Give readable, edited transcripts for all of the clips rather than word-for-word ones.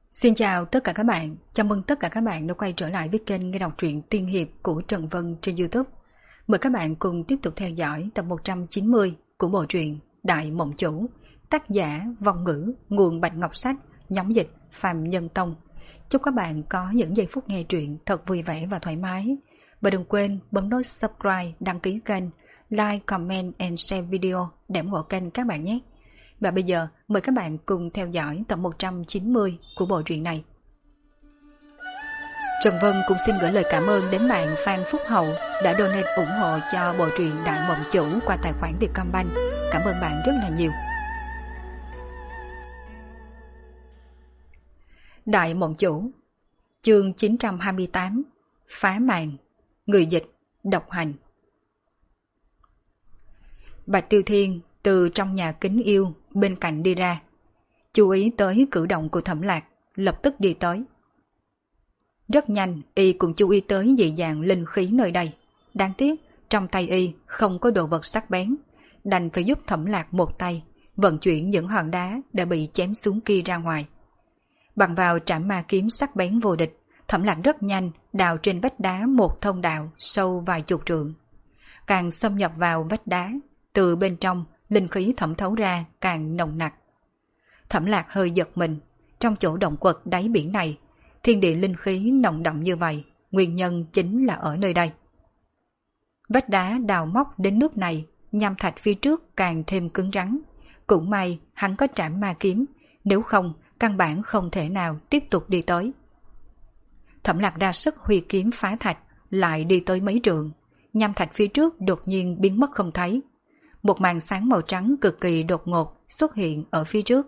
Xin chào tất cả các bạn, chào mừng tất cả các bạn đã quay trở lại với kênh nghe đọc truyện tiên hiệp của Trần Vân trên YouTube. Mời các bạn cùng tiếp tục theo dõi tập 190 của bộ truyện Đại Mộng Chủ, tác giả Vong Ngữ, nguồn Bạch Ngọc Sách, nhóm dịch Phạm Nhân Tông. Chúc các bạn có những giây phút nghe truyện thật vui vẻ và thoải mái. Và đừng quên bấm nút subscribe, đăng ký kênh, like, comment and share video để ủng hộ kênh các bạn nhé. Và bây giờ mời các bạn cùng theo dõi tập 190 của bộ truyện này. Trần Vân cũng xin gửi lời cảm ơn đến bạn Phan Phúc Hậu đã donate ủng hộ cho bộ truyện Đại Mộng Chủ qua tài khoản Vietcombank. Cảm ơn bạn rất là nhiều. Đại Mộng Chủ, chương 928, Phá màn, người dịch, độc hành. Bạch Tiêu Thiên từ trong nhà kính yêu bên cạnh đi ra, chú ý tới cử động của Thẩm Lạc, lập tức đi tới. Rất nhanh, y cũng chú ý tới dị dạng linh khí nơi đây. Đáng tiếc, trong tay y không có đồ vật sắc bén, đành phải giúp Thẩm Lạc một tay vận chuyển những hòn đá đã bị chém xuống kia ra ngoài. Bằng vào trảm ma kiếm sắc bén vô địch, Thẩm Lạc rất nhanh đào trên vách đá một thông đạo sâu vài chục trượng. Càng xâm nhập vào vách đá, từ bên trong linh khí thẩm thấu ra càng nồng nặc. Thẩm Lạc hơi giật mình, trong chỗ động quật đáy biển này, thiên địa linh khí nồng đậm như vậy, nguyên nhân chính là ở nơi đây. Vách đá đào móc đến nước này, nham thạch phía trước càng thêm cứng rắn. Cũng may hắn có trảm ma kiếm, nếu không căn bản không thể nào tiếp tục đi tới. Thẩm Lạc ra sức huy kiếm phá thạch, lại đi tới mấy trượng, nham thạch phía trước đột nhiên biến mất không thấy. Một màn sáng màu trắng cực kỳ đột ngột xuất hiện ở phía trước.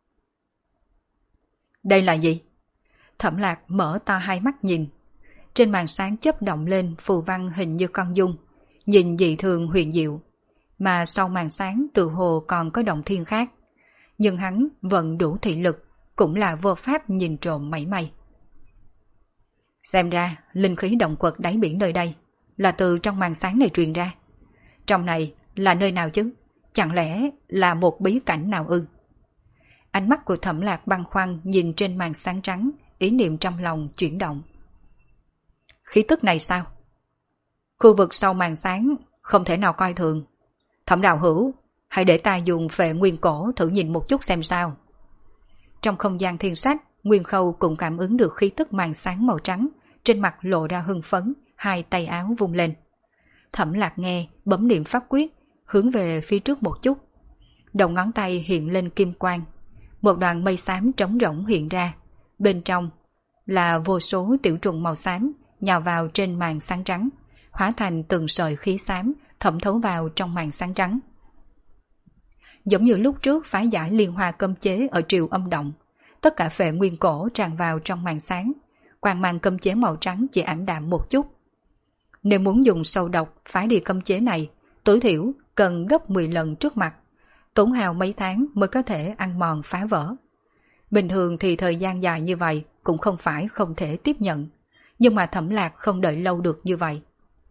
Đây là gì? Thẩm Lạc mở to hai mắt nhìn. Trên màn sáng chớp động lên phù văn hình như con dung, nhìn dị thường huyền diệu. Mà sau màn sáng tự hồ còn có động thiên khác. Nhưng hắn vẫn đủ thị lực, cũng là vô pháp nhìn trộm mảy may. Xem ra linh khí động quật đáy biển nơi đây là từ trong màn sáng này truyền ra. Trong này là nơi nào chứ? Chẳng lẽ là một bí cảnh nào ư? Ánh mắt của Thẩm Lạc băn khoăn nhìn trên màn sáng trắng, ý niệm trong lòng chuyển động. Khí tức này sao? Khu vực sau màn sáng không thể nào coi thường. Thẩm đạo hữu, hãy để ta dùng phệ nguyên cổ thử nhìn một chút xem sao. Trong không gian thiên sách, Nguyên Khâu cũng cảm ứng được khí tức màn sáng màu trắng, trên mặt lộ ra hưng phấn, hai tay áo vung lên. Thẩm Lạc nghe, bấm niệm pháp quyết, hướng về phía trước một chút. Đầu ngón tay hiện lên kim quang. Một đoàn mây xám trống rỗng hiện ra. Bên trong là vô số tiểu trùng màu xám nhào vào trên màn sáng trắng, hóa thành từng sợi khí xám thẩm thấu vào trong màn sáng trắng. Giống như lúc trước phá giải liên hoa cấm chế ở triều âm động, tất cả phệ nguyên cổ tràn vào trong màn sáng, quang mang cấm chế màu trắng chỉ ảm đạm một chút. Nếu muốn dùng sâu độc phá đi cấm chế này, tối thiểu cần gấp 10 lần trước mặt, tốn hao mấy tháng mới có thể ăn mòn phá vỡ. Bình thường thì thời gian dài như vậy cũng không phải không thể tiếp nhận, nhưng mà Thẩm Lạc không đợi lâu được như vậy.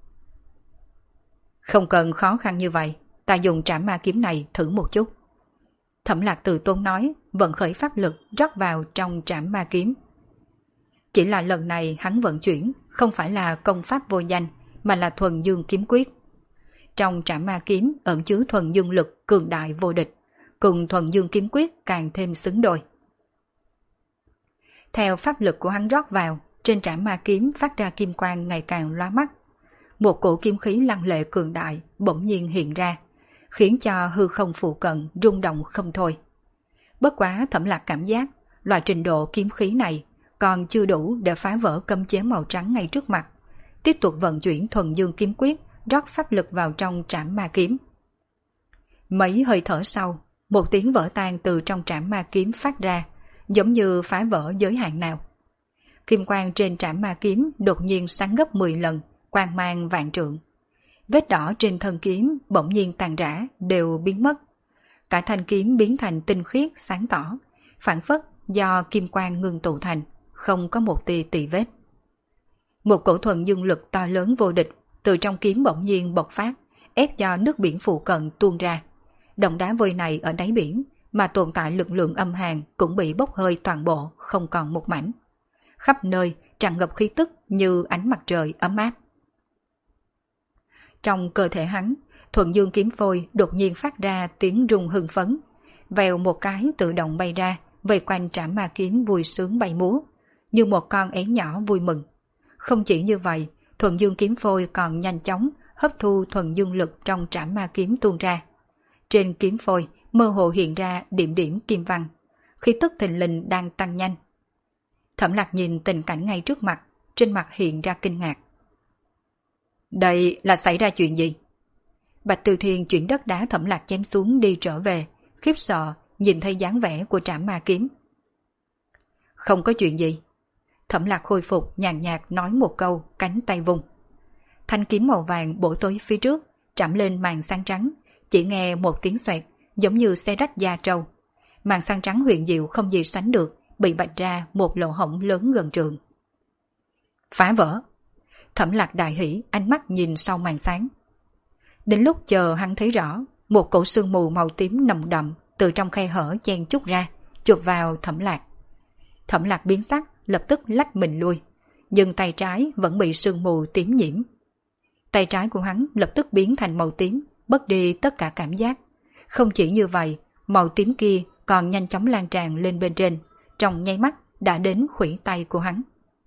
Không cần khó khăn như vậy, ta dùng trảm ma kiếm này thử một chút. Thẩm Lạc từ tốn nói, vận khởi pháp lực rót vào trong trảm ma kiếm. Chỉ là lần này hắn vận chuyển không phải là công pháp vô danh, mà là thuần dương kiếm quyết. Trong trảm ma kiếm ẩn chứa thuần dương lực cường đại vô địch, cùng thuần dương kiếm quyết càng thêm xứng đôi. Theo pháp lực của hắn rót vào, trên trảm ma kiếm phát ra kim quang ngày càng lóa mắt. Một cổ kiếm khí lăng lệ cường đại bỗng nhiên hiện ra, khiến cho hư không phụ cận rung động không thôi. Bất quá Thẩm Lạc cảm giác loại trình độ kiếm khí này còn chưa đủ để phá vỡ cấm chế màu trắng ngay trước mặt. Tiếp tục vận chuyển thuần dương kiếm quyết, rót pháp lực vào trong trảm ma kiếm. Mấy hơi thở sau, một tiếng vỡ tan từ trong trảm ma kiếm phát ra, giống như phá vỡ giới hạn nào. Kim quang trên trảm ma kiếm đột nhiên sáng gấp 10 lần, quang mang vạn trượng. Vết đỏ trên thân kiếm bỗng nhiên tàn rã, đều biến mất. Cả thanh kiếm biến thành tinh khiết sáng tỏ, phản phất do kim quang ngưng tụ thành, không có một tia tì vết. Một cổ thuần dương lực to lớn vô địch từ trong kiếm bỗng nhiên bộc phát, ép cho nước biển phụ cận tuôn ra. Động đá vôi này ở đáy biển mà tồn tại lực lượng âm hàn cũng bị bốc hơi toàn bộ, không còn một mảnh. Khắp nơi tràn ngập khí tức như ánh mặt trời ấm áp. Trong cơ thể hắn, thuần dương kiếm phôi đột nhiên phát ra tiếng rung hưng phấn, vèo một cái tự động bay ra, vây quanh trảm ma kiếm vui sướng bay múa, như một con én nhỏ vui mừng. Không chỉ như vậy, thuần dương kiếm phôi còn nhanh chóng hấp thu thuần dương lực trong trảm ma kiếm tuôn ra. Trên kiếm phôi mơ hồ hiện ra điểm điểm kim văn, khí tức thình lình đang tăng nhanh. Thẩm Lạc nhìn tình cảnh ngay trước mặt, trên mặt hiện ra kinh ngạc. Đây là xảy ra chuyện gì? Bạch Tiêu Thiên chuyển đất đá Thẩm Lạc chém xuống đi trở về, khiếp sợ nhìn thấy dáng vẻ của trảm ma kiếm. Không có chuyện gì. Thẩm Lạc khôi phục nhàn nhạt nói một câu, cánh tay vung. Thanh kiếm màu vàng bổ tới phía trước, chạm lên màn sáng trắng, chỉ nghe một tiếng xoẹt, giống như xe rách da trâu. Màn sáng trắng huyền diệu không gì sánh được, bị bạch ra một lỗ hổng lớn gần trường. Phá vỡ. Thẩm Lạc đại hỉ, ánh mắt nhìn sau màn sáng. Đến lúc chờ hắn thấy rõ, một cổ sương mù màu tím nồng đậm từ trong khe hở chen chút ra, chụp vào Thẩm Lạc. Thẩm Lạc biến sắc, lập tức lách mình lui, nhưng tay trái vẫn bị sương mù tím nhiễm. Tay trái của hắn lập tức biến thành màu tím, mất đi tất cả cảm giác. Không chỉ như vậy, màu tím kia còn nhanh chóng lan tràn lên bên trên, trong nháy mắt đã đến khuỷu tay của hắn.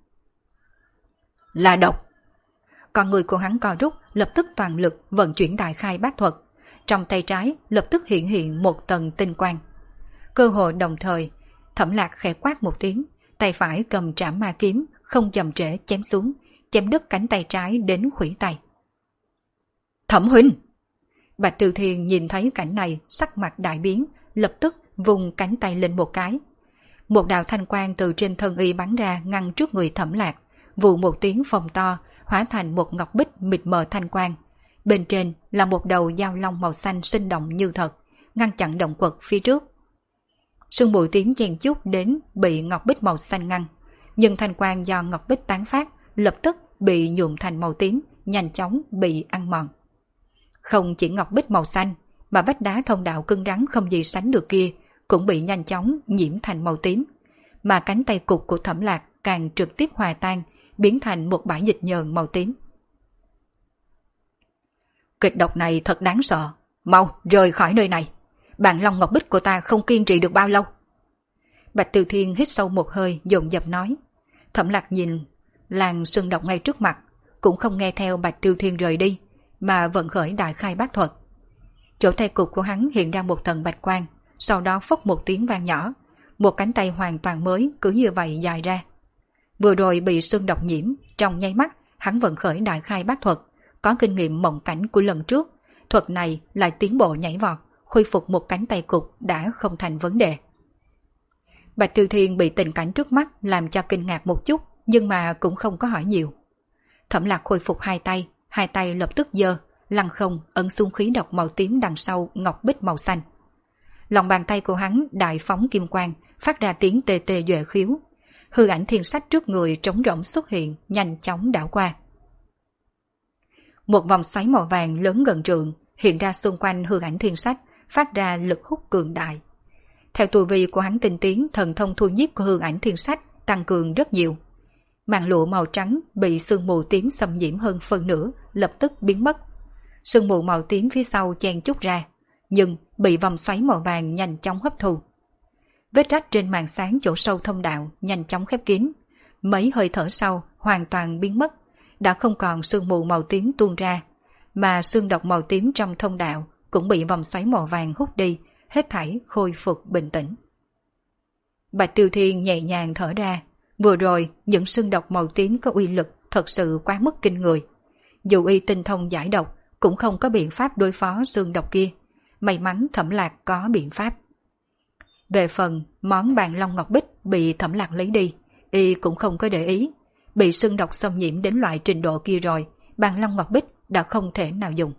Là độc! Con người của hắn co rút, lập tức toàn lực vận chuyển đại khai bát thuật. Trong tay trái lập tức hiện một tầng tinh quang. Cơ hội đồng thời, Thẩm Lạc khẽ quát một tiếng, tay phải cầm trảm ma kiếm, không chậm trễ chém xuống, chém đứt cánh tay trái đến khuỷu tay. Thẩm huynh! Bạch Tiêu Thiên nhìn thấy cảnh này, sắc mặt đại biến, lập tức vùng cánh tay lên một cái. Một đạo thanh quang từ trên thân y bắn ra ngăn trước người Thẩm Lạc, vù một tiếng phồng to, hóa thành một ngọc bích mịt mờ thanh quang. Bên trên là một đầu dao long màu xanh sinh động như thật, ngăn chặn động quật phía trước. Sương mù tím chen chút đến bị ngọc bích màu xanh ngăn, nhưng thanh quang do ngọc bích tán phát lập tức bị nhuộm thành màu tím, nhanh chóng bị ăn mòn. Không chỉ ngọc bích màu xanh, mà vách đá thông đạo cứng rắn không gì sánh được kia cũng bị nhanh chóng nhiễm thành màu tím, mà cánh tay cụt của Thẩm Lạc càng trực tiếp hòa tan, biến thành một bãi dịch nhờn màu tím. Kịch độc này thật đáng sợ, mau rời khỏi nơi này. Bạn long ngọc bích của ta không kiên trì được bao lâu. Bạch Tiêu Thiên hít sâu một hơi, dồn dập nói. Thẩm Lạc nhìn làn sương độc ngay trước mặt, cũng không nghe theo Bạch Tiêu Thiên rời đi, mà vận khởi đại khai bát thuật. Chỗ tay cụt của hắn hiện ra một tầng bạch quang, sau đó phốc một tiếng vang nhỏ, một cánh tay hoàn toàn mới cứ như vậy dài ra. Vừa rồi bị sương độc nhiễm, trong nháy mắt hắn vận khởi đại khai bát thuật, có kinh nghiệm mộng cảnh của lần trước, thuật này lại tiến bộ nhảy vọt, khôi phục một cánh tay cụt đã không thành vấn đề. Bạch Tiêu Thiên bị tình cảnh trước mắt làm cho kinh ngạc một chút, nhưng mà cũng không có hỏi nhiều. Thẩm Lạc khôi phục hai tay lập tức giơ, lăng không ấn xuống khí độc màu tím đằng sau ngọc bích màu xanh. Lòng bàn tay của hắn đại phóng kim quang, phát ra tiếng tê tê duệ khiếu. Hư ảnh thiên sách trước người trống rỗng xuất hiện, nhanh chóng đảo qua. Một vòng xoáy màu vàng lớn gần trượng hiện ra xung quanh hư ảnh thiên sách, phát ra lực hút cường đại. Theo tu vi của hắn tinh tiến, thần thông thu nhiếp của hư ảnh thiên sách tăng cường rất nhiều. Màn lụa màu trắng bị sương mù tím xâm nhiễm hơn phân nửa, lập tức biến mất. Sương mù màu tím phía sau chen chút ra, nhưng bị vòng xoáy màu vàng nhanh chóng hấp thu. Vết rách trên màn sáng chỗ sâu thông đạo nhanh chóng khép kín. Mấy hơi thở sau hoàn toàn biến mất, đã không còn sương mù màu tím tuôn ra, mà sương độc màu tím trong thông đạo cũng bị vòng xoáy màu vàng hút đi, hết thảy khôi phục bình tĩnh. Bạch Tiêu Thiên nhẹ nhàng thở ra, vừa rồi những sương độc màu tím có uy lực thật sự quá mức kinh người. Dù y tinh thông giải độc cũng không có biện pháp đối phó sương độc kia, may mắn Thẩm Lạc có biện pháp. Về phần món bàn long ngọc bích bị Thẩm Lạc lấy đi, y cũng không có để ý. Bị sương độc xâm nhiễm đến loại trình độ kia rồi, bàn long ngọc bích đã không thể nào dùng.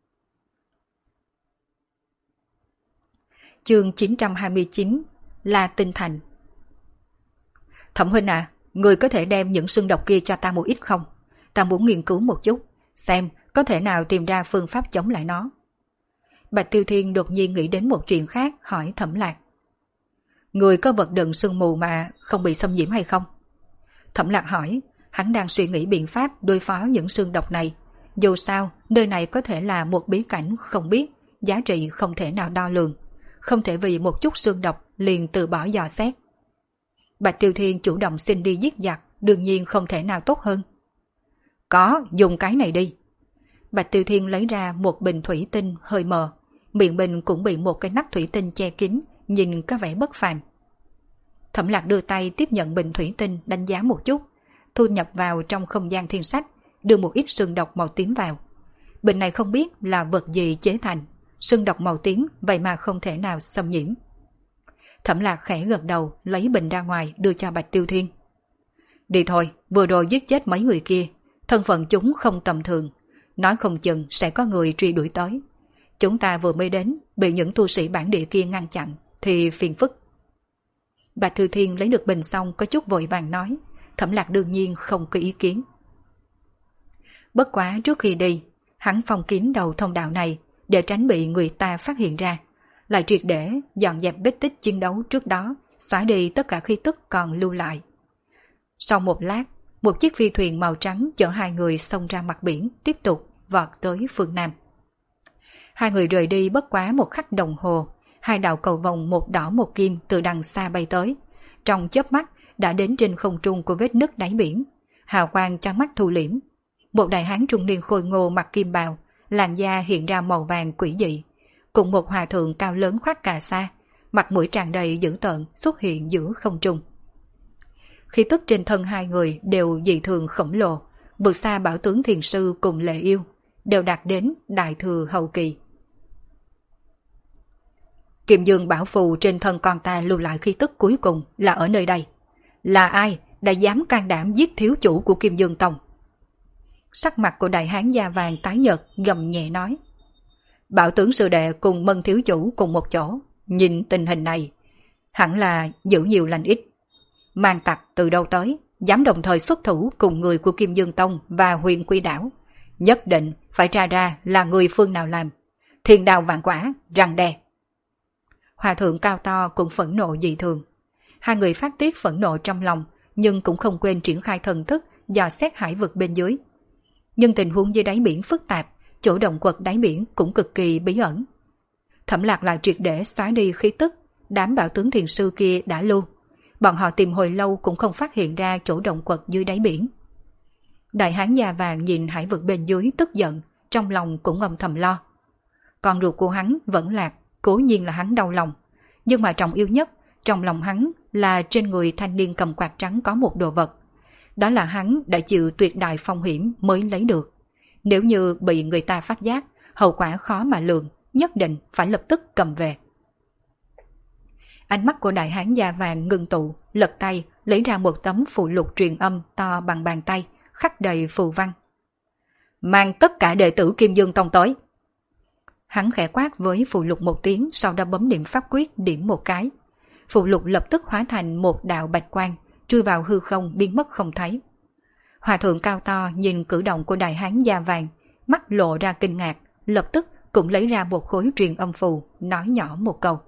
Chương 929 là Tinh Thành. Thẩm huynh à, người có thể đem những sương độc kia cho ta một ít không? Ta muốn nghiên cứu một chút, xem có thể nào tìm ra phương pháp chống lại nó. Bạch Tiêu Thiên đột nhiên nghĩ đến một chuyện khác, hỏi Thẩm Lạc. Người có vật đựng sương mù mà không bị xâm nhiễm hay không? Thẩm Lạc hỏi, hắn đang suy nghĩ biện pháp đối phó những sương độc này. Dù sao, nơi này có thể là một bí cảnh không biết, giá trị không thể nào đo lường. Không thể vì một chút sương độc liền từ bỏ dò xét. Bạch Tiêu Thiên chủ động xin đi giết giặc, đương nhiên không thể nào tốt hơn. Có, dùng cái này đi. Bạch Tiêu Thiên lấy ra một bình thủy tinh hơi mờ, miệng bình cũng bị một cái nắp thủy tinh che kín, nhìn có vẻ bất phàm. Thẩm Lạc đưa tay tiếp nhận bình thủy tinh đánh giá một chút, thu nhập vào trong không gian thiên sách, đưa một ít sương độc màu tím vào. Bình này không biết là vật gì chế thành, sương độc màu tím vậy mà không thể nào xâm nhiễm. Thẩm Lạc khẽ gật đầu, lấy bình ra ngoài đưa cho Bạch Tiêu Thiên. Đi thôi, vừa rồi giết chết mấy người kia, thân phận chúng không tầm thường, nói không chừng sẽ có người truy đuổi tới. Chúng ta vừa mới đến, bị những tu sĩ bản địa kia ngăn chặn, thì phiền phức. Bạch Tiêu Thiên lấy được bình xong có chút vội vàng nói, Thẩm Lạc đương nhiên không có ý kiến. Bất quá trước khi đi, hắn phong kín đầu thông đạo này để tránh bị người ta phát hiện ra, lại triệt để dọn dẹp vết tích chiến đấu trước đó, xóa đi tất cả khí tức còn lưu lại. Sau một lát, một chiếc phi thuyền màu trắng chở hai người xông ra mặt biển, tiếp tục vọt tới phương Nam. Hai người rời đi bất quá một khắc đồng hồ, hai đạo cầu vồng một đỏ một kim từ đằng xa bay tới. Trong chớp mắt đã đến trên không trung của vết nứt đáy biển, hào quang cho mắt thu liễm. Một đại hán trung niên khôi ngô mặc kim bào, làn da hiện ra màu vàng quỷ dị, cùng một hòa thượng cao lớn khoác cà sa, mặt mũi tràn đầy dữ tợn xuất hiện giữa không trung. Khí tức trên thân hai người đều dị thường khổng lồ, vượt xa Bảo Tướng Thiền Sư cùng Lệ Yêu, đều đạt đến đại thừa hậu kỳ. Kim Dương bảo phù trên thân con ta lưu lại khí tức cuối cùng là ở nơi đây. Là ai đã dám can đảm giết thiếu chủ của Kim Dương Tông? Sắc mặt của đại hán da vàng tái nhợt gầm nhẹ nói. Bảo Tướng sư đệ cùng Mân thiếu chủ cùng một chỗ, nhìn tình hình này, hẳn là giữ nhiều lành ít. Mang tặc từ đâu tới, dám đồng thời xuất thủ cùng người của Kim Dương Tông và Huyền Quy Đảo. Nhất định phải tra ra là người phương nào làm. Thiên đao vạn quả, răng đe. Hòa thượng cao to cũng phẫn nộ dị thường. Hai người phát tiết phẫn nộ trong lòng, nhưng cũng không quên triển khai thần thức dò xét hải vực bên dưới. Nhưng tình huống dưới đáy biển phức tạp, chỗ động quật đáy biển cũng cực kỳ bí ẩn. Thẩm Lạc lại triệt để xóa đi khí tức, đám Bảo Tướng Thiền Sư kia đã lưu. Bọn họ tìm hồi lâu cũng không phát hiện ra chỗ động quật dưới đáy biển. Đại hán da vàng nhìn hải vực bên dưới tức giận, trong lòng cũng âm thầm lo. Con ruột của hắn vẫn lạc, cố nhiên là hắn đau lòng. Nhưng mà trọng yêu nhất trong lòng hắn là trên người thanh niên cầm quạt trắng có một đồ vật. Đó là hắn đã chịu tuyệt đại phong hiểm mới lấy được. Nếu như bị người ta phát giác, hậu quả khó mà lường, nhất định phải lập tức cầm về. Ánh mắt của đại hán da vàng ngưng tụ, lật tay lấy ra một tấm phụ lục truyền âm to bằng bàn tay, khắc đầy phù văn. Mang tất cả đệ tử Kim Dương Tông tới. Hắn khẽ quát với phụ lục một tiếng, sau đó bấm niệm pháp quyết điểm một cái. Phụ lục lập tức hóa thành một đạo bạch quang, chui vào hư không biến mất không thấy. Hòa thượng cao to nhìn cử động của đại hán da vàng, mắt lộ ra kinh ngạc, lập tức cũng lấy ra một khối truyền âm phù, nói nhỏ một câu.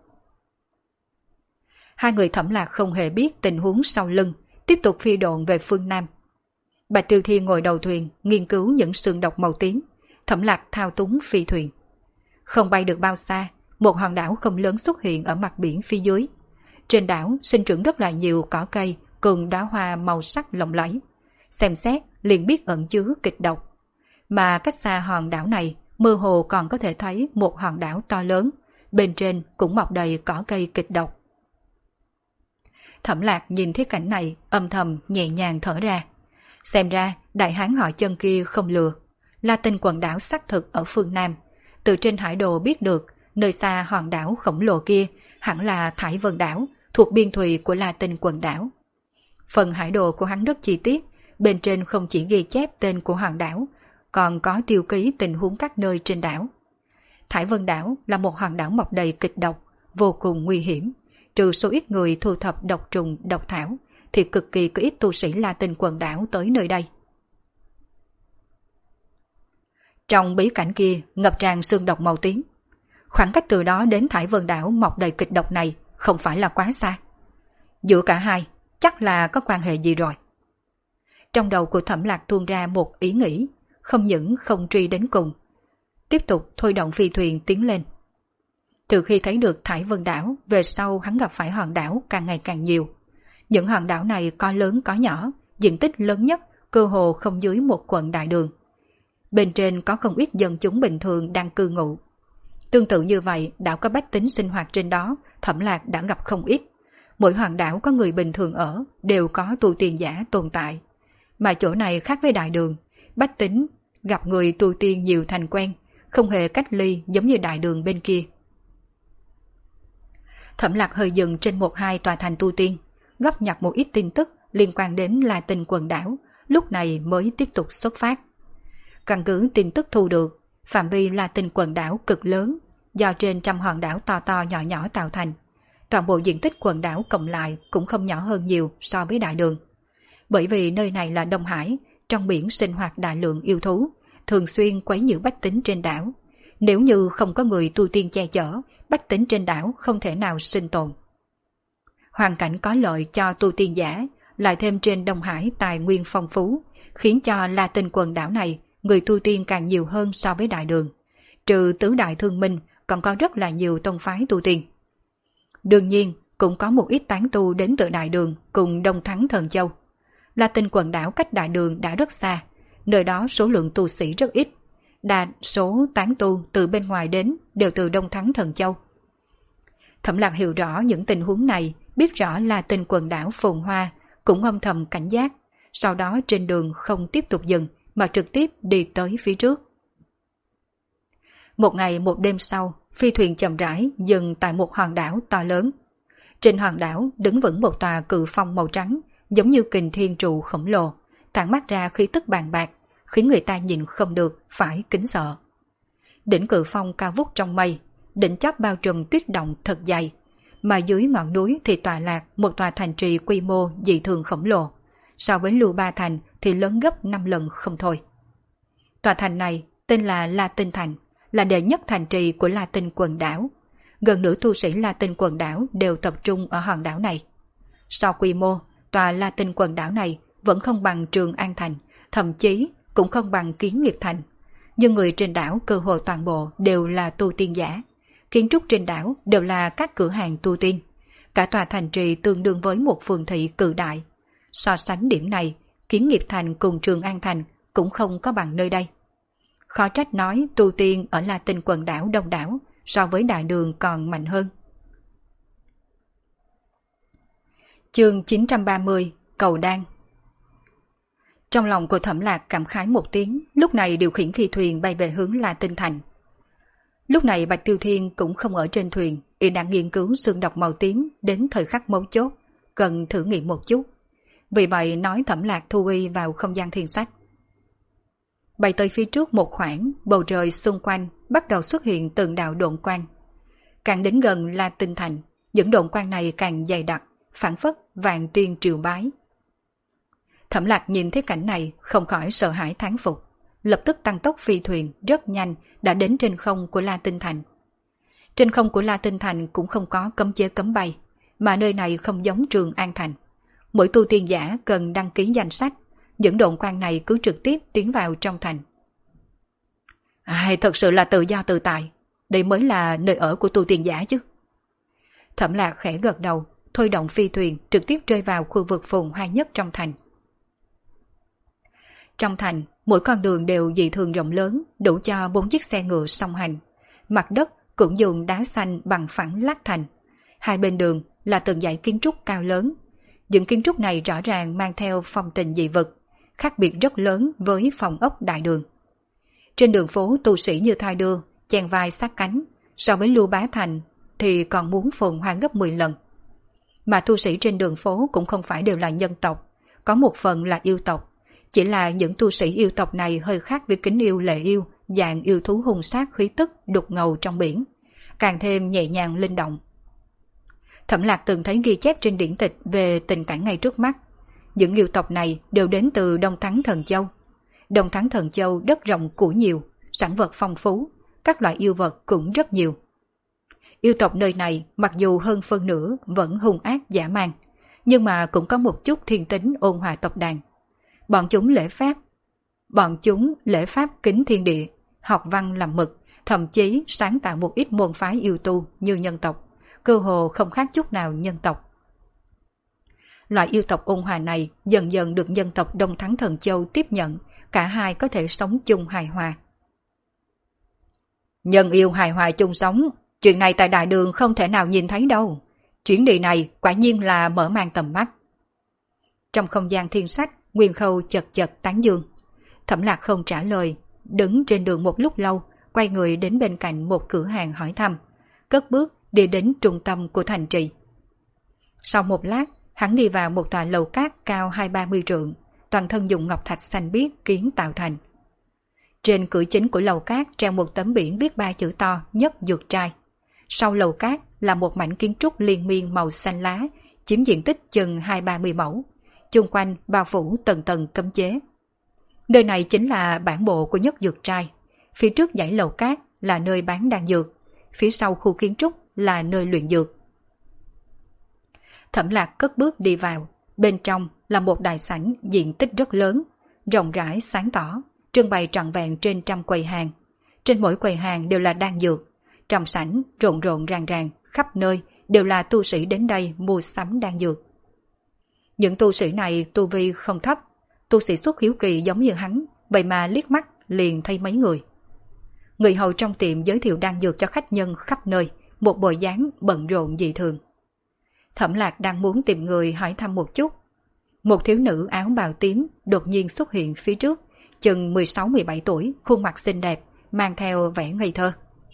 Hai người Thẩm Lạc không hề biết tình huống sau lưng, tiếp tục phi độn về phương Nam. Bạch Tiêu Thiên ngồi đầu thuyền, nghiên cứu những sương độc màu tím. Thẩm Lạc thao túng phi thuyền. Không bay được bao xa, một hòn đảo không lớn xuất hiện ở mặt biển phía dưới. Trên đảo sinh trưởng rất là nhiều cỏ cây cùng đóa hoa màu sắc lộng lẫy. Xem xét liền biết ẩn chứa kịch độc. Mà cách xa hòn đảo này, mơ hồ còn có thể thấy một hòn đảo to lớn, bên trên cũng mọc đầy cỏ cây kịch độc. Thẩm Lạc nhìn thấy cảnh này, âm thầm nhẹ nhàng thở ra. Xem ra đại hán họ Chân kia không lừa. La Tinh quần đảo xác thực ở phương Nam. Từ trên hải đồ biết được, nơi xa hòn đảo khổng lồ kia hẳn là Thải Vân đảo, thuộc biên thùy của La Tinh quần đảo. Phần hải đồ của hắn rất chi tiết, bên trên không chỉ ghi chép tên của hòn đảo, còn có tiêu ký tình huống các nơi trên đảo. Thải Vân đảo là một hòn đảo mọc đầy kịch độc, vô cùng nguy hiểm. Trừ số ít người thu thập độc trùng, độc thảo, thì cực kỳ có ít tu sĩ La Tinh quần đảo tới nơi đây. Trong bí cảnh kia ngập tràn sương độc màu tím. Khoảng cách từ đó đến Thải Vân đảo mọc đầy kịch độc này không phải là quá xa. Giữa cả hai chắc là có quan hệ gì rồi. Trong đầu của Thẩm Lạc tuôn ra một ý nghĩ, không những không truy đến cùng, tiếp tục thôi động phi thuyền tiến lên. Từ khi thấy được Thải Vân đảo, về sau hắn gặp phải hòn đảo càng ngày càng nhiều. Những hòn đảo này có lớn có nhỏ, diện tích lớn nhất cơ hồ không dưới một quận đại đường. Bên trên có không ít dân chúng bình thường đang cư ngụ. Tương tự như vậy, đảo có bách tính sinh hoạt trên đó, Thẩm Lạc đã gặp không ít. Mỗi hòn đảo có người bình thường ở, đều có tu tiên giả tồn tại. Mà chỗ này khác với đại đường, bách tính gặp người tu tiên nhiều thành quen, không hề cách ly giống như đại đường bên kia. Thẩm Lạc hơi dừng trên một hai tòa thành tu tiên, góp nhặt một ít tin tức liên quan đến La Tinh quần đảo, lúc này mới tiếp tục xuất phát. Căn cứ tin tức thu được, phạm vi La Tinh quần đảo cực lớn, do trên trăm hòn đảo to to nhỏ nhỏ tạo thành. Toàn bộ diện tích quần đảo cộng lại cũng không nhỏ hơn nhiều so với đại đường. Bởi vì nơi này là Đông Hải, trong biển sinh hoạt đại lượng yêu thú, thường xuyên quấy nhiễu bách tính trên đảo. Nếu như không có người tu tiên che chở, bách tính trên đảo không thể nào sinh tồn. Hoàn cảnh có lợi cho tu tiên giả, lại thêm trên Đông Hải tài nguyên phong phú, khiến cho La Tinh quần đảo này người tu tiên càng nhiều hơn so với đại đường. Trừ tứ đại thương minh, còn có rất là nhiều tông phái tu tiên. Đương nhiên, cũng có một ít tán tu đến từ đại đường cùng Đông Thắng Thần Châu. La Tinh quần đảo cách đại đường đã rất xa, nơi đó số lượng tu sĩ rất ít. Đa số tán tu từ bên ngoài đến đều từ Đông Thắng Thần Châu. Thẩm Lạc hiểu rõ những tình huống này, biết rõ La Tinh quần đảo phồn hoa, cũng âm thầm cảnh giác, sau đó trên đường không tiếp tục dừng mà trực tiếp đi tới phía trước. Một ngày một đêm sau, phi thuyền chậm rãi dừng tại một hòn đảo to lớn. Trên hòn đảo đứng vững một tòa cự phong màu trắng, giống như kình thiên trụ khổng lồ, tản mát ra khí tức bàn bạc, khiến người ta nhìn không được, phải kính sợ. Đỉnh cự phong cao vút trong mây, đỉnh chóp bao trùm tuyết động thật dày, mà dưới ngọn núi thì tọa lạc một tòa thành trì quy mô dị thường khổng lồ, so với Lưu Ba Thành thì lớn gấp 5 lần không thôi. Tòa thành này tên là La Tinh Thành, là đệ nhất thành trì của La Tinh quần đảo. Gần nửa tu sĩ La Tinh quần đảo đều tập trung ở hòn đảo này. So quy mô, tòa La Tinh quần đảo này vẫn không bằng Trường An Thành, thậm chí cũng không bằng Kiến Nghiệp Thành. Nhưng người trên đảo cơ hội toàn bộ đều là tu tiên giả. Kiến trúc trên đảo đều là các cửa hàng tu tiên. Cả tòa thành trì tương đương với một phường thị cự đại. So sánh điểm này, Kiến Nghiệp Thành cùng Trường An Thành cũng không có bằng nơi đây. Khó trách nói tu tiên ở La Tinh quần đảo đông đảo, so với đại đường còn mạnh hơn. Chương 930, Cầu Đan. Trong lòng của Thẩm Lạc cảm khái một tiếng, lúc này điều khiển phi thuyền bay về hướng La Tinh Thành. Lúc này Bạch Tiêu Thiên cũng không ở trên thuyền, y đang nghiên cứu xương độc màu tím đến thời khắc mấu chốt, cần thử nghiệm một chút. Vì vậy nói Thẩm Lạc thu y vào không gian thiên sách. Bay tới phía trước một khoảng, bầu trời xung quanh bắt đầu xuất hiện từng đạo độn quang. Càng đến gần La Tinh Thành, những độn quang này càng dày đặc, phảng phất vạn tiên triều bái. Thẩm Lạc nhìn thấy cảnh này không khỏi sợ hãi thán phục, lập tức tăng tốc phi thuyền rất nhanh đã đến trên không của La Tinh Thành. Trên không của La Tinh Thành cũng không có cấm chế cấm bay, mà nơi này không giống Trường An Thành. Mỗi tu tiên giả cần đăng ký danh sách, những độn quang này cứ trực tiếp tiến vào trong thành. Thật sự là tự do tự tại, đây mới là nơi ở của tu tiên giả chứ. Thẩm Lạc khẽ gật đầu, thôi động phi thuyền trực tiếp rơi vào khu vực phồn hoa nhất trong thành. Trong thành, mỗi con đường đều dị thường rộng lớn, đủ cho 4 chiếc xe ngựa song hành. Mặt đất cũng dùng đá xanh bằng phẳng lát thành. Hai bên đường là từng dãy kiến trúc cao lớn. Những kiến trúc này rõ ràng mang theo phong tình dị vực, khác biệt rất lớn với phòng ốc đại đường. Trên đường phố tu sĩ như thoi đưa, chèn vai sát cánh, so với Lưu Bá Thành thì còn muốn phồn hoa gấp 10 lần. Mà tu sĩ trên đường phố cũng không phải đều là nhân tộc, có một phần là yêu tộc. Chỉ là những tu sĩ yêu tộc này hơi khác với kính yêu lệ yêu, dạng yêu thú hung sát khí tức đục ngầu trong biển, càng thêm nhẹ nhàng linh động. Thẩm Lạc từng thấy ghi chép trên điển tịch về tình cảnh ngay trước mắt. Những yêu tộc này đều đến từ Đông Thắng Thần Châu. Đông Thắng Thần Châu đất rộng của nhiều, sản vật phong phú, các loại yêu vật cũng rất nhiều. Yêu tộc nơi này mặc dù hơn phân nửa vẫn hung ác dã man, nhưng mà cũng có một chút thiên tính ôn hòa tộc đàn. Bọn chúng lễ pháp kính thiên địa, học văn làm mực, thậm chí sáng tạo một ít môn phái yêu tu như nhân tộc, cơ hồ không khác chút nào nhân tộc. Loại yêu tộc ôn hòa này dần dần được nhân tộc Đông Thắng Thần Châu tiếp nhận, cả hai có thể sống chung hài hòa. Nhân yêu hài hòa chung sống, chuyện này tại đại đường không thể nào nhìn thấy đâu. Chuyến đi này quả nhiên là mở mang tầm mắt. Trong không gian thiên sách, Nguyên Khâu chật chật tán dương. Thẩm Lạc không trả lời, đứng trên đường một lúc lâu, quay người đến bên cạnh một cửa hàng hỏi thăm, cất bước đi đến trung tâm của thành trì. Sau một lát, hắn đi vào một tòa lầu cát cao 20-30 trượng, toàn thân dùng ngọc thạch xanh biếc kiến tạo thành. Trên cửa chính của lầu cát treo một tấm biển viết 3 chữ to Nhất Dược Trai. Sau lầu cát là một mảnh kiến trúc liên miên màu xanh lá, chiếm diện tích chừng 20-30 mẫu, chung quanh bao phủ tầng tầng cấm chế. Nơi này chính là bản bộ của Nhất Dược Trai. Phía trước dãy lầu cát là nơi bán đan dược, phía sau khu kiến trúc là nơi luyện dược. Thẩm Lạc cất bước đi vào, bên trong là một đại sảnh diện tích rất lớn, rộng rãi sáng tỏ, trưng bày trọn vẹn trên trăm quầy hàng. Trên mỗi quầy hàng đều là đan dược, trong sảnh rộn rộn ràng ràng, khắp nơi đều là tu sĩ đến đây mua sắm đan dược. Những tu sĩ này tu vi không thấp, tu sĩ xuất hiếu kỳ giống như hắn, vậy mà liếc mắt liền thấy mấy người. Người hầu trong tiệm giới thiệu đan dược cho khách nhân khắp nơi, một bộ dáng bận rộn dị thường. Thẩm Lạc đang muốn tìm người hỏi thăm một chút. Một thiếu nữ áo bào tím đột nhiên xuất hiện phía trước, chừng 16-17 tuổi, khuôn mặt xinh đẹp, mang theo vẻ ngây thơ.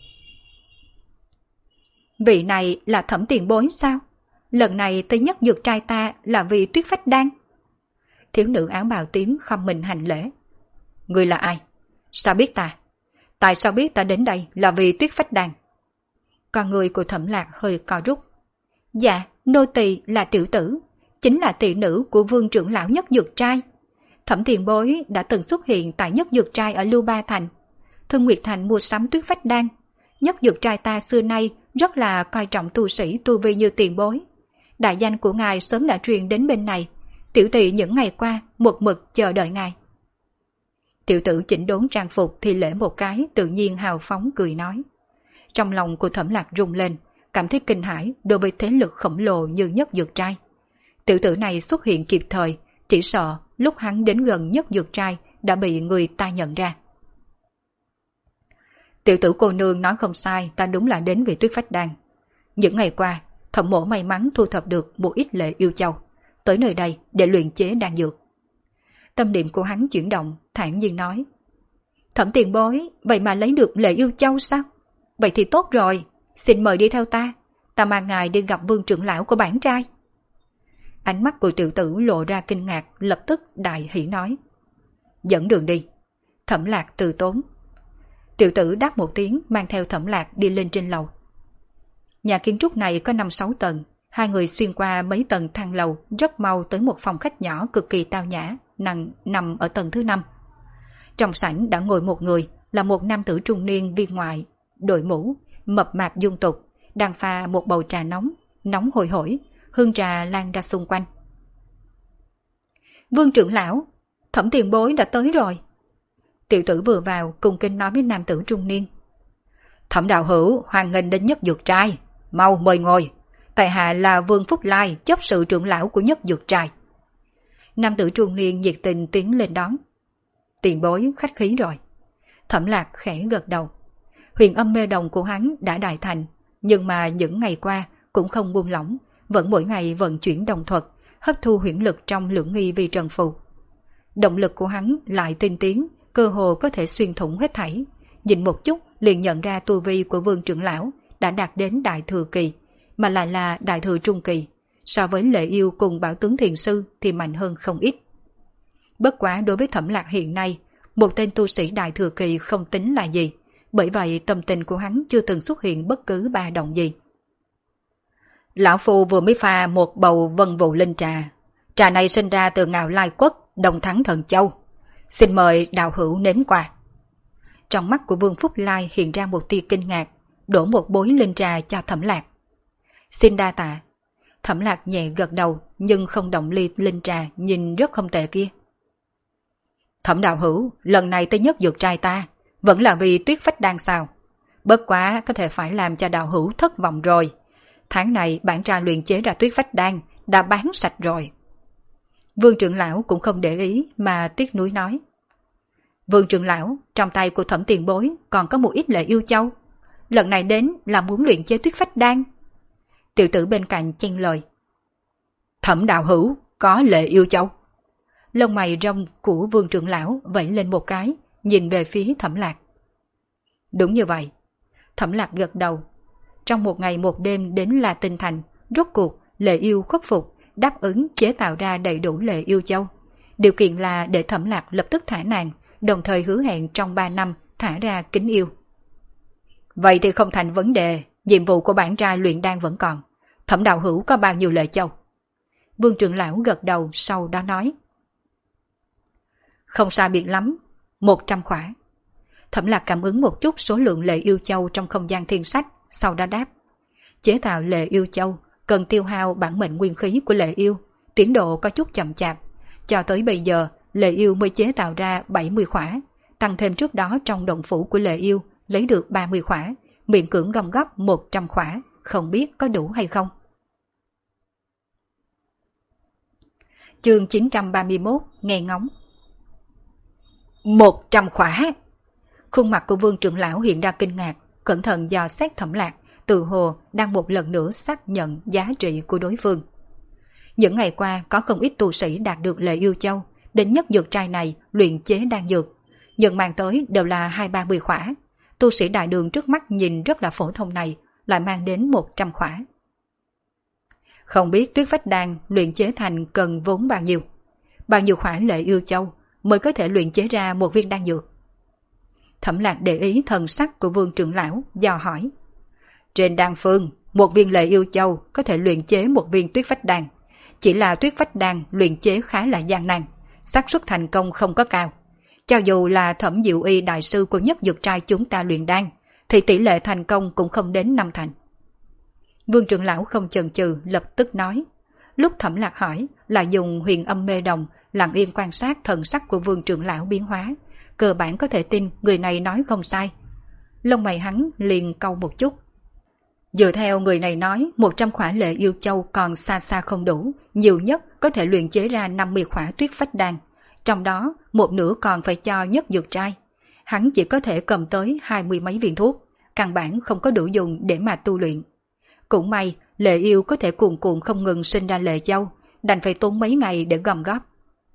Vị này là Thẩm tiền bối sao? Lần này tới Nhất Dược Trai ta là vì Tuyết Phách Đan. Thiếu nữ áo bào tím khom mình hành lễ. Người là ai? Sao biết ta? Tại sao biết ta đến đây là vì Tuyết Phách Đan? Con người của Thẩm Lạc hơi co rút. Dạ, nô tỳ là tiểu tử, chính là tỷ nữ của vương trưởng lão Nhất Dược Trai. Thẩm tiền bối đã từng xuất hiện tại Nhất Dược Trai ở Lưu Ba Thành. Thương Nguyệt Thành mua sắm Tuyết Phách Đan. Nhất Dược Trai ta xưa nay rất là coi trọng tu sĩ tu vi như tiền bối. Đại danh của ngài sớm đã truyền đến bên này. Tiểu tỷ những ngày qua một mực chờ đợi ngài. Tiểu tử chỉnh đốn trang phục thì lễ một cái, tự nhiên hào phóng cười nói. Trong lòng của Thẩm Lạc rung lên, cảm thấy kinh hãi đối với thế lực khổng lồ như Nhất Dược Trai. Tiểu tử này xuất hiện kịp thời, chỉ sợ lúc hắn đến gần Nhất Dược Trai đã bị người ta nhận ra. Tiểu tử cô nương nói không sai, ta đúng là đến vì Tuyết Phách Đan. Những ngày qua, Thẩm mỗ may mắn thu thập được một ít lệ yêu châu, tới nơi đây để luyện chế đan dược. Tâm niệm của hắn chuyển động, thản nhiên nói. Thẩm tiền bối, vậy mà lấy được lệ yêu châu sao? Vậy thì tốt rồi, xin mời đi theo ta, ta mang ngài đi gặp vương trưởng lão của bản trai. Ánh mắt của tiểu tử lộ ra kinh ngạc, lập tức đại hỉ nói. Dẫn đường đi. Thẩm Lạc từ tốn. Tiểu tử đáp một tiếng, mang theo Thẩm Lạc đi lên trên lầu. Nhà kiến trúc này có 5-6 tầng, hai người xuyên qua mấy tầng thang lầu, rất mau tới một phòng khách nhỏ cực kỳ tao nhã, nằm ở tầng thứ 5. Trong sảnh đã ngồi một người, là một nam tử trung niên viên ngoại, đội mũ, mập mạp dung tục, đang pha một bầu trà nóng, nóng hôi hổi, hương trà lan ra xung quanh. Vương trưởng lão, Thẩm tiền bối đã tới rồi. Tiểu tử vừa vào cung kính nói với nam tử trung niên. Thẩm đạo hữu hoan nghênh đến Nhất Dược Trai, mau mời ngồi. Tại hạ là Vương Phúc Lai, chấp sự trưởng lão của Nhất Dược Trai. Nam tử trung niên nhiệt tình tiến lên đón. Tiền bối khách khí rồi. Thẩm Lạc khẽ gật đầu. Huyền âm mê đồng của hắn đã đại thành, nhưng mà những ngày qua cũng không buông lỏng, vẫn mỗi ngày vận chuyển đồng thuật, hấp thu huyễn lực trong lưỡng nghi vi trần phù. Động lực của hắn lại tinh tiến, cơ hồ có thể xuyên thủng hết thảy. Nhìn một chút liền nhận ra tu vi của Vương trưởng lão đã đạt đến đại thừa kỳ, mà lại là đại thừa trung kỳ. So với Lệ Yêu cùng Bảo Tướng Thiền Sư thì mạnh hơn không ít. Bất quá đối với Thẩm Lạc hiện nay, một tên tu sĩ đại thừa kỳ không tính là gì, bởi vậy tâm tình của hắn chưa từng xuất hiện bất cứ ba động gì. Lão Phu vừa mới pha một bầu vân vụ linh trà. Trà này sinh ra từ Ngạo Lai Quốc, Đông Thắng Thần Châu. Xin mời đạo hữu nếm qua. Trong mắt của Vương Phúc Lai hiện ra một tia kinh ngạc, đổ một bối linh trà cho Thẩm Lạc. Xin đa tạ. Thẩm Lạc nhẹ gật đầu nhưng không động ly linh trà nhìn rất không tệ kia. Thẩm đạo hữu, lần này tới nhất dược trai ta, vẫn là vì tuyết phách đan sao. Bất quá có thể phải làm cho đạo hữu thất vọng rồi. Tháng này bản tra luyện chế ra tuyết phách đan đã bán sạch rồi. Vương trưởng lão cũng không để ý mà tiếc nuối nói. Vương trưởng lão, trong tay của Thẩm tiền bối còn có một ít lệ yêu châu. Lần này đến là muốn luyện chế tuyết phách đan. Tiểu tử bên cạnh chen lời. Thẩm đạo hữu, có lệ yêu châu. Lông mày rong của Vương trưởng lão vẫy lên một cái, nhìn về phía Thẩm Lạc. Đúng như vậy. Thẩm Lạc gật đầu. Trong một ngày một đêm đến La Tinh Thành, rốt cuộc lệ yêu khuất phục, đáp ứng chế tạo ra đầy đủ lệ yêu châu. Điều kiện là để Thẩm Lạc lập tức thả nàng, đồng thời hứa hẹn trong 3 năm thả ra kính yêu. Vậy thì không thành vấn đề, nhiệm vụ của bản trai luyện đan vẫn còn. Thẩm đạo hữu có bao nhiêu lệ châu? Vương trưởng lão gật đầu sau đó nói. Không sai biệt lắm, 100 khỏa. Thẩm Lạc cảm ứng một chút số lượng lệ yêu châu trong không gian thiên sách, sau đó đáp. Chế tạo lệ yêu châu cần tiêu hao bản mệnh nguyên khí của lệ yêu, tiến độ có chút chậm chạp. Cho tới bây giờ, lệ yêu mới chế tạo ra 70 khỏa, tăng thêm trước đó trong động phủ của lệ yêu lấy được 30 khỏa, miễn cưỡng gom góp 100 khỏa, không biết có đủ hay không. Chương 931, nghe ngóng. 100 khỏa! Khuôn mặt của Vương trưởng lão hiện ra kinh ngạc, cẩn thận dò xét Thẩm Lạc, tự hồ đang một lần nữa xác nhận giá trị của đối phương. Những ngày qua có không ít tu sĩ đạt được lệ yêu châu, đến nhất dược trai này luyện chế đan dược, nhưng mang tới đều là 2-30 khỏa. Tu sĩ đại đường trước mắt nhìn rất là phổ thông này, lại mang đến 100 khỏa. Không biết tuyết phách đan luyện chế thành cần vốn bao nhiêu khỏa lệ yêu châu mới có thể luyện chế ra một viên đan dược. Thẩm Lạc để ý thần sắc của Vương trưởng lão, dò hỏi. Trên đan phương, một viên lệ yêu châu có thể luyện chế một viên tuyết phách đan. Chỉ là tuyết phách đan luyện chế khá là gian nan, xác suất thành công không có cao. Cho dù là Thẩm Diệu Y đại sư của nhất dược trai chúng ta luyện đan, thì tỷ lệ thành công cũng không đến 5 thành. Vương trưởng lão không chần chừ lập tức nói. Lúc Thẩm Lạc hỏi là dùng huyền âm mê đồng lặng yên quan sát thần sắc của Vương trưởng lão biến hóa, cơ bản có thể tin người này nói không sai. Lông mày hắn liền cau một chút. Dựa theo người này nói, 100 khỏa lệ yêu châu còn xa xa không đủ, nhiều nhất có thể luyện chế ra 50 khỏa tuyết phách đan, trong đó một nửa còn phải cho nhất dược trai. Hắn chỉ có thể cầm tới 20 mấy viên thuốc, căn bản không có đủ dùng để mà tu luyện. Cũng may, lệ yêu có thể cuồn cuộn không ngừng sinh ra lệ châu, đành phải tốn mấy ngày để gom góp.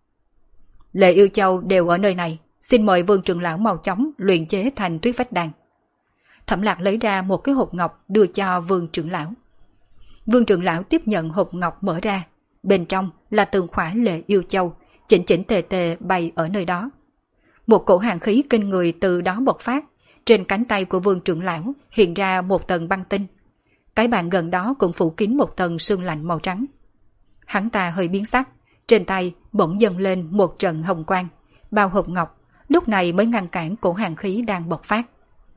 Lệ yêu châu đều ở nơi này, xin mời Vương trưởng lão mau chóng luyện chế thành tuyết phách đan. Thẩm Lạc lấy ra một cái hộp ngọc đưa cho Vương trưởng lão. Vương trưởng lão tiếp nhận hộp ngọc mở ra, bên trong là từng khỏa lệ yêu châu, chỉnh chỉnh tề tề bày ở nơi đó. Một cổ hàn khí kinh người từ đó bộc phát, trên cánh tay của Vương trưởng lão hiện ra một tầng băng tinh. Cái bàn gần đó cũng phủ kín một tầng sương lạnh màu trắng. Hắn ta hơi biến sắc, trên tay bỗng dâng lên một trận hồng quang, bao hộp ngọc, lúc này mới ngăn cản cổ hàn khí đang bộc phát.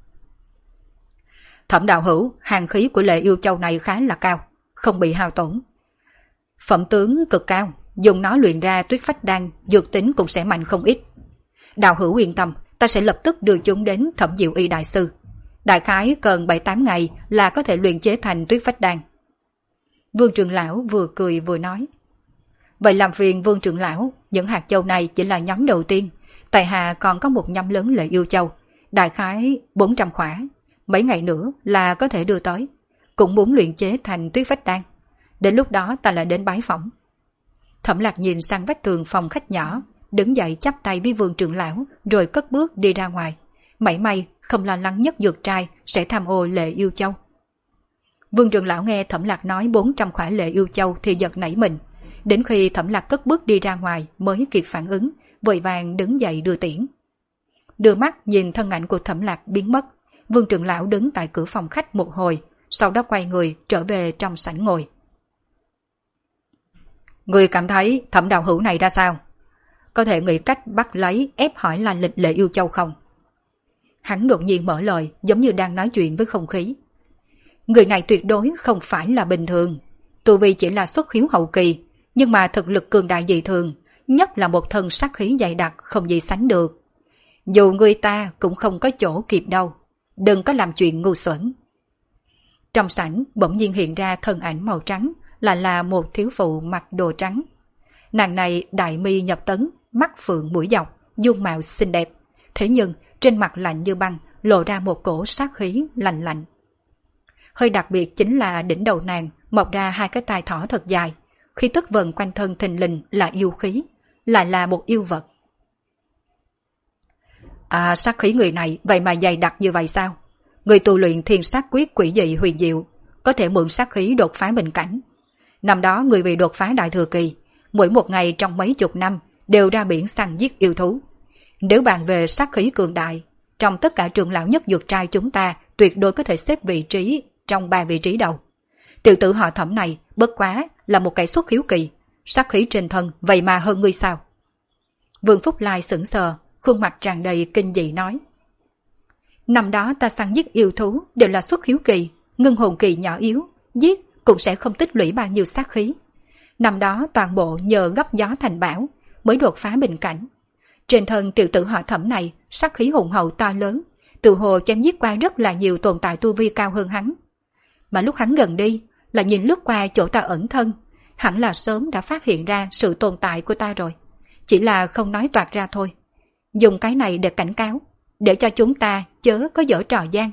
Thẩm đạo hữu, hàn khí của lệ yêu châu này khá là cao, không bị hao tổn. Phẩm tướng cực cao, dùng nó luyện ra tuyết phách đan, dược tính cũng sẽ mạnh không ít. Đạo hữu yên tâm, ta sẽ lập tức đưa chúng đến Thẩm Diệu Y đại sư. Đại khái cần 7-8 ngày là có thể luyện chế thành tuyết phách đan. Vương trưởng lão vừa cười vừa nói. Vậy làm phiền Vương trưởng lão, những hạt châu này chỉ là nhóm đầu tiên, tại hạ còn có một nhóm lớn lệ yêu châu, đại khái 400 khỏa. Mấy ngày nữa là có thể đưa tới, cũng muốn luyện chế thành tuyết phách đan. Đến lúc đó ta lại đến bái phỏng. Thẩm Lạc nhìn sang vách tường phòng khách nhỏ, đứng dậy chắp tay với Vương trưởng lão, rồi cất bước đi ra ngoài. Mảy may không lo lắng nhất dược trai sẽ tham ô lệ yêu châu. Vương trưởng lão nghe Thẩm Lạc nói 400 khỏa lệ yêu châu thì giật nảy mình. Đến khi Thẩm Lạc cất bước đi ra ngoài mới kịp phản ứng, vội vàng đứng dậy đưa tiễn. Đưa mắt nhìn thân ảnh của Thẩm Lạc biến mất, Vương trưởng lão đứng tại cửa phòng khách một hồi, sau đó quay người trở về trong sảnh ngồi. Người cảm thấy Thẩm đạo hữu này ra sao? Có thể nghĩ cách bắt lấy ép hỏi là lịch lệ yêu châu không? Hắn đột nhiên mở lời giống như đang nói chuyện với không khí. Người này tuyệt đối không phải là bình thường. Tu vi chỉ là xuất khiếu hậu kỳ, nhưng mà thực lực cường đại dị thường, nhất là một thân sát khí dày đặc không gì sánh được. Dù người ta cũng không có chỗ kịp đâu, đừng có làm chuyện ngu xuẩn. Trong sảnh bỗng nhiên hiện ra thân ảnh màu trắng, là một thiếu phụ mặc đồ trắng. Nàng này đại mi nhập tấn, mắt phượng mũi dọc, dung mạo xinh đẹp, thế nhưng trên mặt lạnh như băng, lộ ra một cổ sát khí lạnh lạnh. Hơi đặc biệt chính là đỉnh đầu nàng mọc ra hai cái tai thỏ thật dài, khi tức vần quanh thân thình lình là yêu khí, lại là một yêu vật. À, sát khí người này vậy mà dày đặc như vậy sao? Người tu luyện thiên sát quyết quỷ dị huyền diệu, có thể mượn sát khí đột phá bình cảnh. Năm đó người vì đột phá đại thừa kỳ, mỗi một ngày trong mấy chục năm đều ra biển săn giết yêu thú. Nếu bàn về sát khí cường đại, trong tất cả trưởng lão nhất dược trai chúng ta tuyệt đối có thể xếp vị trí trong 3 vị trí đầu. Tiểu tử họ Thẩm này bất quá là một kẻ xuất khiếu kỳ, sát khí trên thân vậy mà hơn ngươi sao? Vương Phúc Lai sững sờ, khuôn mặt tràn đầy kinh dị nói. Năm đó ta săn giết yêu thú đều là xuất khiếu kỳ, ngưng hồn kỳ nhỏ yếu, giết cũng sẽ không tích lũy bao nhiêu sát khí. Năm đó toàn bộ nhờ gấp gió thành bão mới đột phá bình cảnh. Trên thân tiểu tử họ Thẩm này sát khí hùng hậu to lớn, tự hồ chém giết qua rất là nhiều tồn tại tu vi cao hơn hắn. Mà lúc hắn gần đi là nhìn lướt qua chỗ ta ẩn thân, hẳn là sớm đã phát hiện ra sự tồn tại của ta rồi, chỉ là không nói toạc ra thôi. Dùng cái này để cảnh cáo, để cho chúng ta chớ có giở trò gian.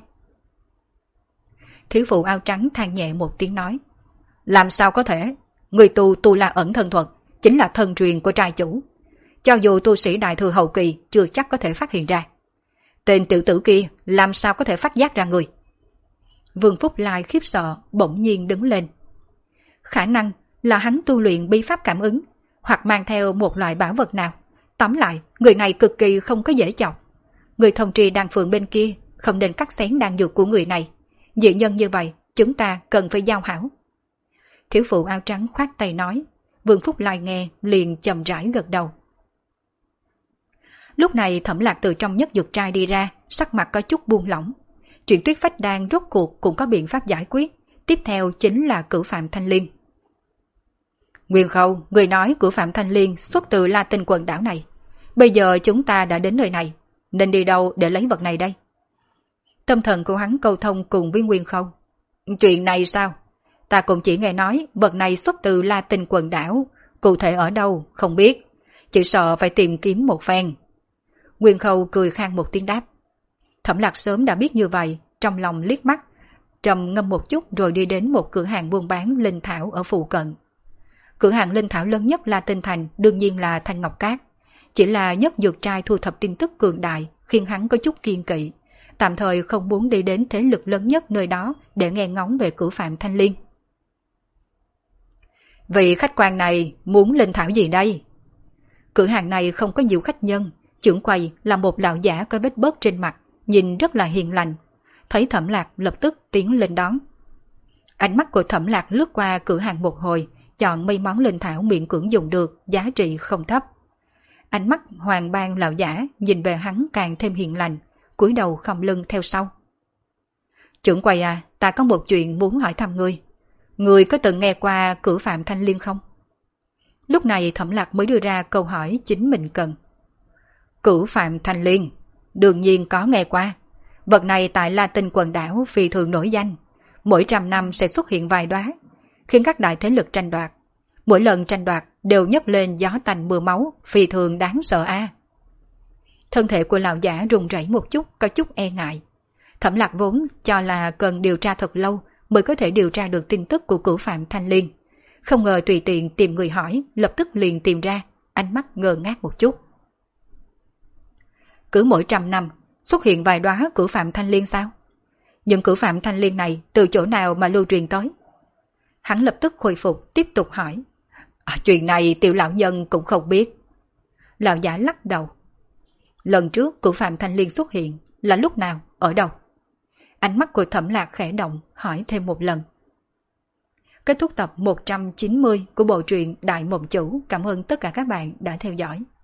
Thiếu phụ áo trắng than nhẹ một tiếng nói. Làm sao có thể? Người tu là ẩn thân thuật, chính là thân truyền của trai chủ. Cho dù tu sĩ đại thừa hậu kỳ chưa chắc có thể phát hiện ra. Tên tiểu tử kia làm sao có thể phát giác ra người? Vương Phúc Lai khiếp sợ bỗng nhiên đứng lên. Khả năng là hắn tu luyện bí pháp cảm ứng, hoặc mang theo một loại bảo vật nào. Tóm lại, người này cực kỳ không có dễ chọc. Người thông trì đan phượng bên kia không nên cắt xén đan dược của người này. Dị nhân như vậy, chúng ta cần phải giao hảo. Thiếu phụ áo trắng khoát tay nói. Vương Phúc Lai nghe liền chậm rãi gật đầu. Lúc này Thẩm Lạc từ trong nhất dược trai đi ra, sắc mặt có chút buông lỏng. Chuyện Tuyết Phách Đan rốt cuộc cũng có biện pháp giải quyết. Tiếp theo chính là Cửu Phạm Thanh Liên. Nguyên Khâu, người nói Cửu Phạm Thanh Liên xuất từ La Tinh quần đảo này. Bây giờ chúng ta đã đến nơi này, nên đi đâu để lấy vật này đây? Tâm thần của hắn câu thông cùng với Nguyên Khâu. Chuyện này sao? Ta cũng chỉ nghe nói vật này xuất từ La Tinh quần đảo, cụ thể ở đâu không biết, chỉ sợ phải tìm kiếm một phen. Nguyên Khâu cười khan một tiếng đáp. Thẩm Lạc sớm đã biết như vậy, trong lòng liếc mắt, trầm ngâm một chút rồi đi đến một cửa hàng buôn bán linh thảo ở phụ cận. Cửa hàng linh thảo lớn nhất La Tinh Thành đương nhiên là Thanh Ngọc Cát, chỉ là nhất dược trai thu thập tin tức cường đại khiến hắn có chút kiên kỵ, tạm thời không muốn đi đến thế lực lớn nhất nơi đó để nghe ngóng về Cửu Phạm Thanh Liên. Vị khách quan này muốn linh thảo gì đây? Cửa hàng này không có nhiều khách nhân, trưởng quầy là một lão giả có vết bớt trên mặt, nhìn rất là hiền lành. Thấy Thẩm Lạc lập tức tiến lên đón. Ánh mắt của Thẩm Lạc lướt qua cửa hàng một hồi, chọn mấy món linh thảo miễn cưỡng dùng được, giá trị không thấp. Ánh mắt hoàng bang lão giả nhìn về hắn càng thêm hiền lành, cúi đầu khom lưng theo sau. Trưởng quầy à, ta có một chuyện muốn hỏi thăm ngươi. Ngươi có từng nghe qua Cửu Phạm Thanh Liên không? Lúc này Thẩm Lạc mới đưa ra câu hỏi chính mình cần. Cửu Phạm Thanh Liên, đương nhiên có nghe qua. Vật này tại La Tinh quần đảo phi thường nổi danh, mỗi 100 năm sẽ xuất hiện vài đóa, khiến các đại thế lực tranh đoạt. Mỗi lần tranh đoạt đều nhấc lên gió tanh mưa máu, phi thường đáng sợ a. Thân thể của lão giả run rẩy một chút, có chút e ngại. Thẩm Lạc vốn cho là cần điều tra thật lâu mới có thể điều tra được tin tức của Cửu Phạm Thanh Liên. Không ngờ tùy tiện tìm người hỏi, lập tức liền tìm ra, ánh mắt ngơ ngác một chút. Cứ mỗi 100 năm xuất hiện vài đóa Cửu Phạm Thanh Liên sao? Những Cửu Phạm Thanh Liên này từ chỗ nào mà lưu truyền tới? Hắn lập tức khôi phục, tiếp tục hỏi. Chuyện này tiểu lão nhân cũng không biết. Lão giả lắc đầu. Lần trước Cửu Phạm Thanh Liên xuất hiện là lúc nào, ở đâu? Ánh mắt của Thẩm Lạc khẽ động, hỏi thêm một lần. Kết thúc tập 190 của bộ truyện Đại Mộng Chủ. Cảm ơn tất cả các bạn đã theo dõi.